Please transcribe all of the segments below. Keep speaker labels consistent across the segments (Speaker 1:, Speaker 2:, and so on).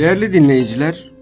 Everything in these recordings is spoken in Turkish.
Speaker 1: Değerli dinleyiciler,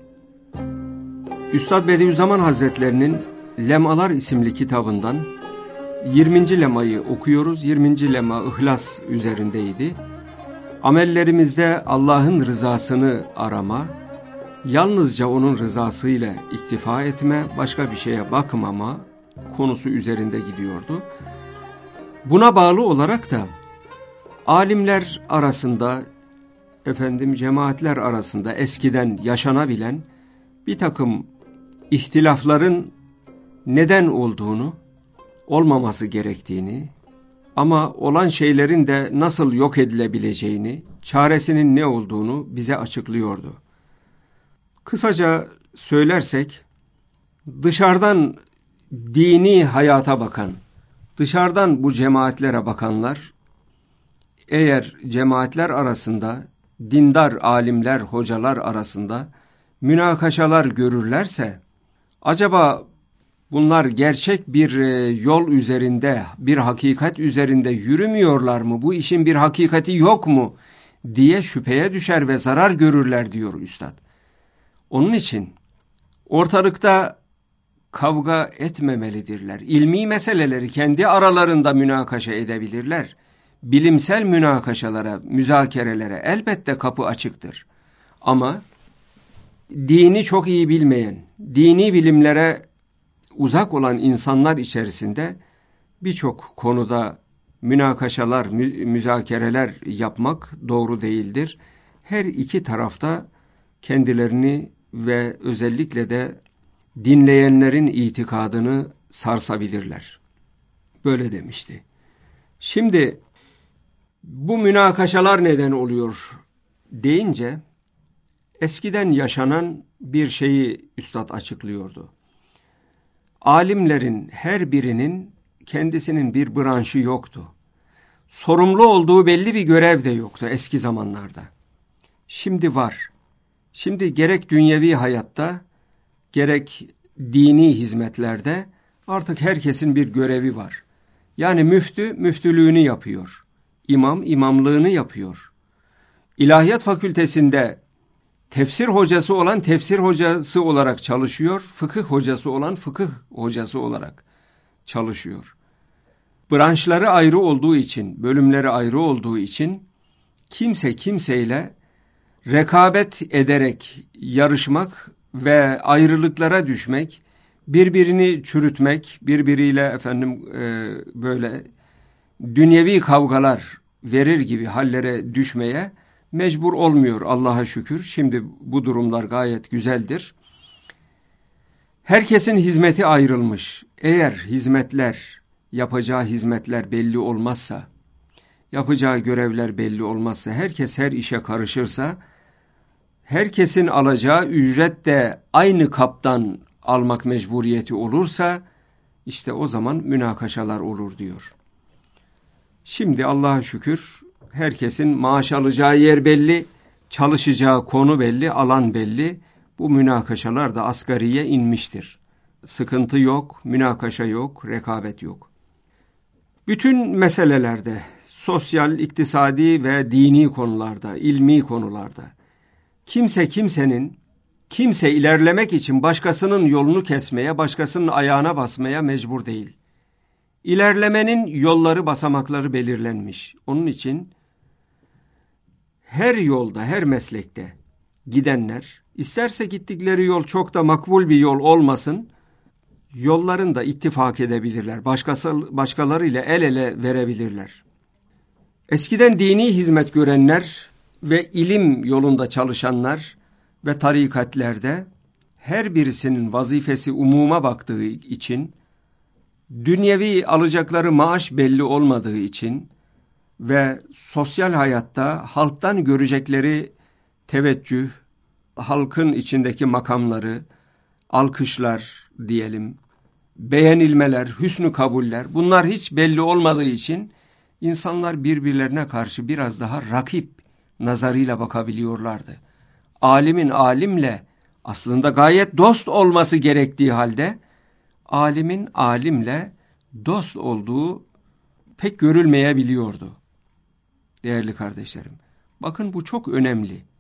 Speaker 1: Üstad Bediüzzaman Hazretlerinin Lemalar isimli kitabından 20. lemayı okuyoruz. 20. lema İhlas üzerindeydi. Amellerimizde Allah'ın rızasını arama, yalnızca onun rızasıyla iktifa etme, başka bir şeye bakmama konusu üzerinde gidiyordu. Buna bağlı olarak da alimler arasında, cemaatler arasında eskiden yaşanabilen bir takım ihtilafların neden olduğunu, olmaması gerektiğini ama olan şeylerin de nasıl yok edilebileceğini, çaresinin ne olduğunu bize açıklıyordu. Kısaca söylersek, dışarıdan dini hayata bakan, dışarıdan bu cemaatlere bakanlar, eğer cemaatler arasında, dindar alimler, hocalar arasında münakaşalar görürlerse, acaba bunlar gerçek bir yol üzerinde, bir hakikat üzerinde yürümüyorlar mı? Bu işin bir hakikati yok mu? Diye şüpheye düşer ve zarar görürler diyor Üstad. Onun için ortalıkta kavga etmemelidirler. İlmi meseleleri kendi aralarında münakaşa edebilirler. Bilimsel münakaşalara, müzakerelere elbette kapı açıktır. Ama dini çok iyi bilmeyen, dini bilimlere uzak olan insanlar içerisinde birçok konuda münakaşalar, müzakereler yapmak doğru değildir. Her iki tarafta kendilerini ve özellikle de dinleyenlerin itikadını sarsabilirler. Böyle demişti. Şimdi bu münakaşalar neden oluyor deyince eskiden yaşanan bir şeyi Üstad açıklıyordu. Alimlerin her birinin kendisinin bir branşı yoktu. Sorumlu olduğu belli bir görev de yoktu eski zamanlarda. Şimdi var. Şimdi gerek dünyevi hayatta, gerek dini hizmetlerde artık herkesin bir görevi var. Yani müftü, müftülüğünü yapıyor. İmam, imamlığını yapıyor. İlahiyat fakültesinde tefsir hocası olan tefsir hocası olarak çalışıyor, fıkıh hocası olan fıkıh hocası olarak çalışıyor. Branşları ayrı olduğu için, bölümleri ayrı olduğu için kimse kimseyle rekabet ederek yarışmak ve ayrılıklara düşmek, birbirini çürütmek, birbiriyle böyle dünyevi kavgalar verir gibi hallere düşmeye mecbur olmuyor Allah'a şükür. Şimdi bu durumlar gayet güzeldir. Herkesin hizmeti ayrılmış. Eğer yapacağı hizmetler belli olmazsa, yapacağı görevler belli olmazsa, herkes her işe karışırsa, herkesin alacağı ücret de aynı kaptan almak mecburiyeti olursa, işte o zaman münakaşalar olur diyor. Şimdi Allah'a şükür herkesin maaş alacağı yer belli, çalışacağı konu belli, alan belli. Bu münakaşalar da asgariye inmiştir. Sıkıntı yok, münakaşa yok, rekabet yok. Bütün meselelerde, sosyal, iktisadi ve dini konularda, ilmi konularda, kimse ilerlemek için başkasının yolunu kesmeye, başkasının ayağına basmaya mecbur değil. İlerlemenin yolları, basamakları belirlenmiş. Onun için her yolda, her meslekte gidenler, isterse gittikleri yol çok da makbul bir yol olmasın, yollarında ittifak edebilirler. Başkalarıyla el ele verebilirler. Eskiden dini hizmet görenler ve ilim yolunda çalışanlar ve tarikatlerde her birisinin vazifesi umuma baktığı için, dünyevi alacakları maaş belli olmadığı için ve sosyal hayatta halktan görecekleri teveccüh, halkın içindeki makamları, alkışlar diyelim, beğenilmeler, hüsnü kabuller, bunlar hiç belli olmadığı için insanlar birbirlerine karşı biraz daha rakip nazarıyla bakabiliyorlardı. Alimin alimle aslında gayet dost olması gerektiği halde, alimin alimle dost olduğu pek görülmeyebiliyordu. Değerli kardeşlerim, bakın bu çok önemli.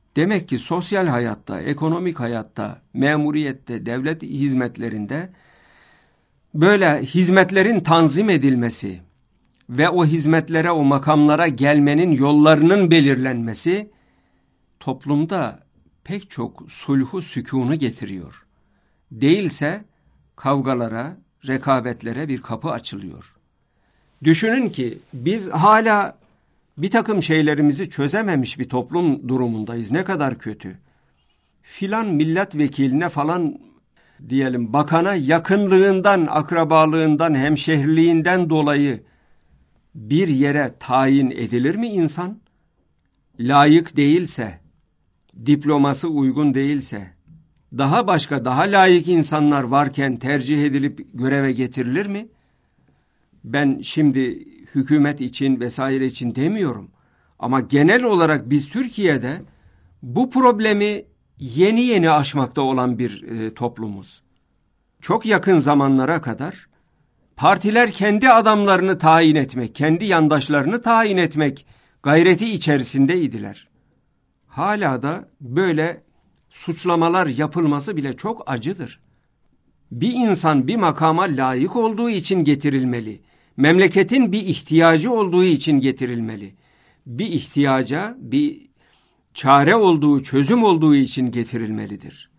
Speaker 1: Demek ki sosyal hayatta, ekonomik hayatta, memuriyette, devlet hizmetlerinde böyle hizmetlerin tanzim edilmesi ve o hizmetlere, o makamlara gelmenin yollarının belirlenmesi toplumda pek çok sulhu sükûnu getiriyor. Değilse kavgalara, rekabetlere bir kapı açılıyor. Düşünün ki biz hala bir takım şeylerimizi çözememiş bir toplum durumundayız. Ne kadar kötü. Filan milletvekiline falan diyelim bakana yakınlığından, akrabalığından, hemşehriliğinden dolayı bir yere tayin edilir mi insan? Layık değilse, diploması uygun değilse, daha başka, daha layık insanlar varken tercih edilip göreve getirilir mi? Ben şimdi hükümet için vesaire için demiyorum. Ama genel olarak biz Türkiye'de bu problemi yeni yeni aşmakta olan bir toplumuz. Çok yakın zamanlara kadar partiler kendi adamlarını tayin etmek, kendi yandaşlarını tayin etmek gayreti içerisindeydiler. Hala da böyle suçlamalar yapılması bile çok acıdır. Bir insan bir makama layık olduğu için getirilmeli. Memleketin bir ihtiyacı olduğu için getirilmeli. Bir ihtiyaca, bir çare olduğu, çözüm olduğu için getirilmelidir.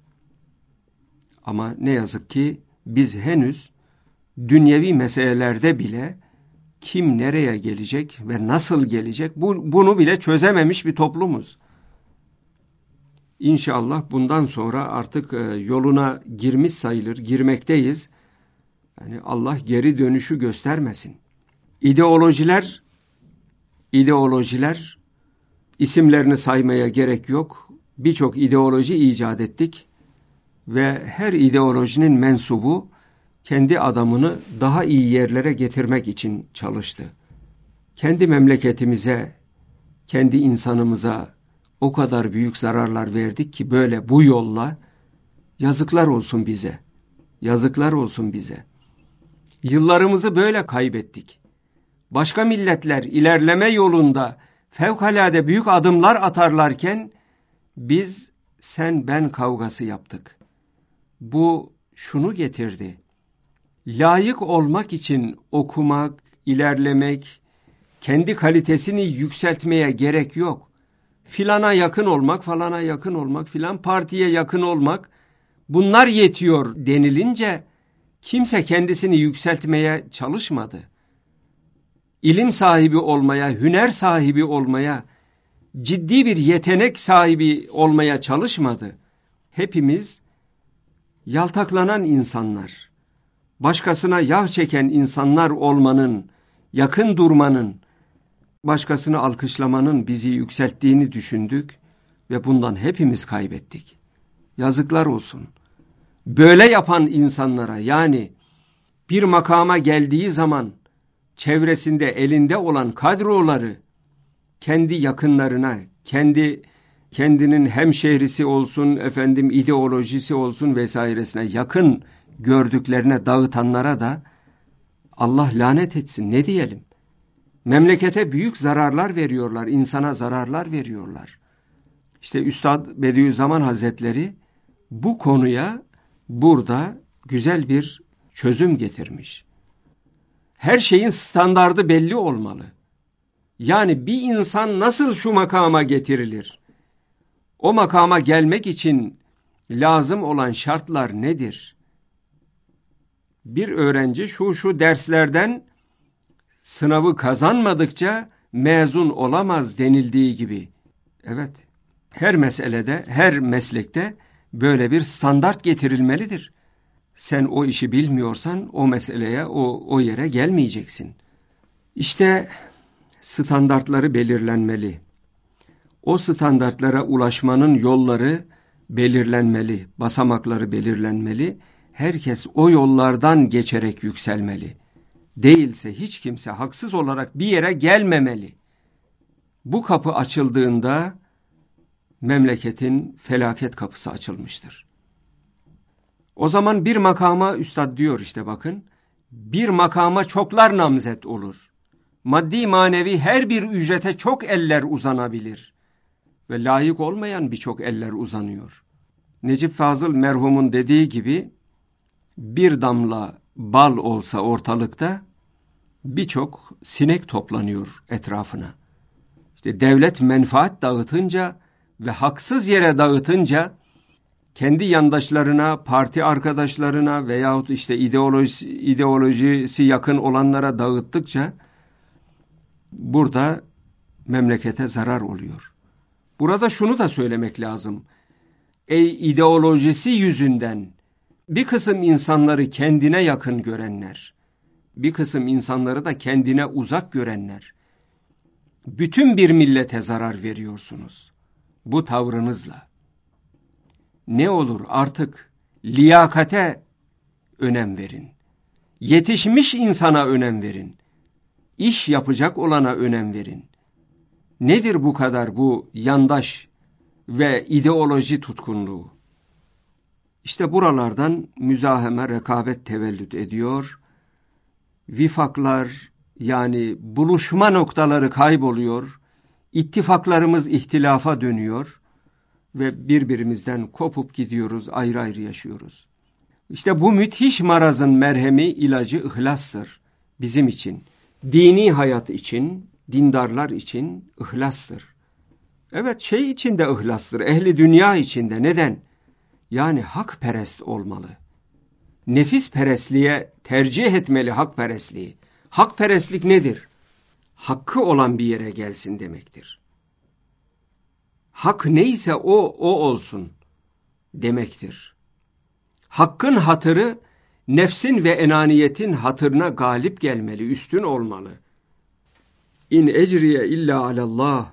Speaker 1: Ama ne yazık ki biz henüz dünyevi meselelerde bile kim nereye gelecek ve nasıl gelecek bunu bile çözememiş bir toplumuz. İnşallah bundan sonra artık yoluna girmiş sayılır, girmekteyiz. Yani Allah geri dönüşü göstermesin. İdeolojiler isimlerini saymaya gerek yok. Birçok ideoloji icat ettik ve her ideolojinin mensubu kendi adamını daha iyi yerlere getirmek için çalıştı. Kendi memleketimize, kendi insanımıza o kadar büyük zararlar verdik ki böyle bu yolla yazıklar olsun bize. Yazıklar olsun bize. Yıllarımızı böyle kaybettik. Başka milletler ilerleme yolunda fevkalade büyük adımlar atarlarken biz sen ben kavgası yaptık. Bu şunu getirdi. Layık olmak için okumak, ilerlemek, kendi kalitesini yükseltmeye gerek yok. Filana yakın olmak, falana yakın olmak, filan partiye yakın olmak, bunlar yetiyor denilince kimse kendisini yükseltmeye çalışmadı. İlim sahibi olmaya, hüner sahibi olmaya, ciddi bir yetenek sahibi olmaya çalışmadı. Hepimiz yaltaklanan insanlar, başkasına yağ çeken insanlar olmanın, yakın durmanın, başkasını alkışlamanın bizi yükselttiğini düşündük ve bundan hepimiz kaybettik. Yazıklar olsun. Böyle yapan insanlara, yani bir makama geldiği zaman çevresinde elinde olan kadroları kendi yakınlarına, kendinin hemşehrisi olsun, ideolojisi olsun vesairesine yakın gördüklerine dağıtanlara da Allah lanet etsin. Ne diyelim? Memlekete büyük zararlar veriyorlar, insana zararlar veriyorlar. İşte Üstad Bediüzzaman Hazretleri bu konuya burada güzel bir çözüm getirmiş. Her şeyin standardı belli olmalı. Yani bir insan nasıl şu makama getirilir? O makama gelmek için lazım olan şartlar nedir? Bir öğrenci şu derslerden sınavı kazanmadıkça mezun olamaz denildiği gibi. Evet, her meselede, her meslekte böyle bir standart getirilmelidir. Sen o işi bilmiyorsan o meseleye, o yere gelmeyeceksin. İşte standartları belirlenmeli. O standartlara ulaşmanın yolları belirlenmeli, basamakları belirlenmeli. Herkes o yollardan geçerek yükselmeli. Değilse hiç kimse haksız olarak bir yere gelmemeli. Bu kapı açıldığında memleketin felaket kapısı açılmıştır. O zaman bir makama üstad diyor işte bakın, bir makama çoklar namzet olur. Maddi manevi her bir ücrete çok eller uzanabilir. ve layık olmayan birçok eller uzanıyor. Necip Fazıl merhumun dediği gibi bir damla bal olsa ortalıkta birçok sinek toplanıyor etrafına. İşte devlet menfaat dağıtınca ve haksız yere dağıtınca kendi yandaşlarına, parti arkadaşlarına veyahut işte ideolojisi yakın olanlara dağıttıkça burada memlekete zarar oluyor. Burada şunu da söylemek lazım. İdeolojisi yüzünden bir kısım insanları kendine yakın görenler, bir kısım insanları da kendine uzak görenler, bütün bir millete zarar veriyorsunuz bu tavrınızla. Ne olur artık liyakate önem verin. Yetişmiş insana önem verin. İş yapacak olana önem verin. Nedir bu kadar bu yandaş ve ideoloji tutkunluğu? İşte buralardan müzaheme, rekabet tevellüt ediyor. Vifaklar yani buluşma noktaları kayboluyor. İttifaklarımız ihtilafa dönüyor. Ve birbirimizden kopup gidiyoruz, ayrı ayrı yaşıyoruz. İşte bu müthiş marazın merhemi, ilacı ihlastır bizim için. Dini hayat için, dindarlar için ihlastır. Evet, şey için de ihlastır, ehli dünya için de. Neden? Yani hakperest olmalı. Nefisperestliğe tercih etmeli hakperestliği. Hakperestlik nedir? Hakkı olan bir yere gelsin demektir. Hak neyse o olsun demektir. Hakkın hatırı nefsin ve enaniyetin hatırına galip gelmeli, üstün olmalı. İn ecriye illa alallah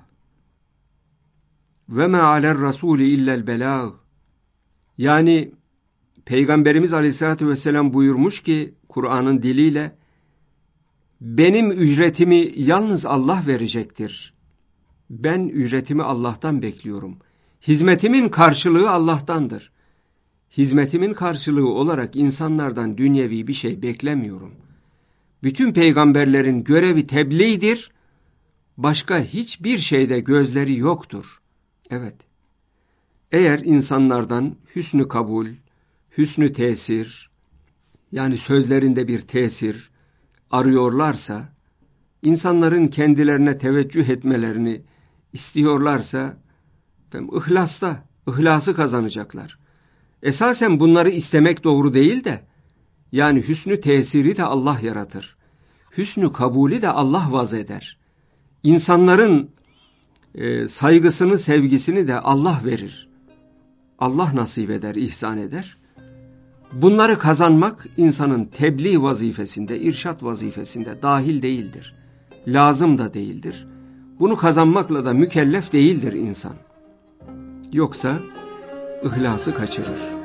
Speaker 1: ve ma aler rasuli illel belâg. Yani Peygamberimiz Aleyhisselatü Vesselam buyurmuş ki Kur'an'ın diliyle benim ücretimi yalnız Allah verecektir. Ben ücretimi Allah'tan bekliyorum. Hizmetimin karşılığı Allah'tandır. Hizmetimin karşılığı olarak insanlardan dünyevi bir şey beklemiyorum. Bütün peygamberlerin görevi tebliğdir. Başka hiçbir şeyde gözleri yoktur. Evet. Eğer insanlardan hüsnü kabul, hüsnü tesir, yani sözlerinde bir tesir arıyorlarsa, insanların kendilerine teveccüh etmelerini istiyorlarsa, ihlası kazanacaklar. Esasen bunları istemek doğru değil de, yani hüsnü tesiri de Allah yaratır. Hüsnü kabulü de Allah vaz eder. İnsanların saygısını, sevgisini de Allah verir. Allah nasip eder, ihsan eder. Bunları kazanmak insanın tebliğ vazifesinde, irşat vazifesinde dahil değildir. Lazım da değildir. Bunu kazanmakla da mükellef değildir insan. Yoksa ihlası kaçırır.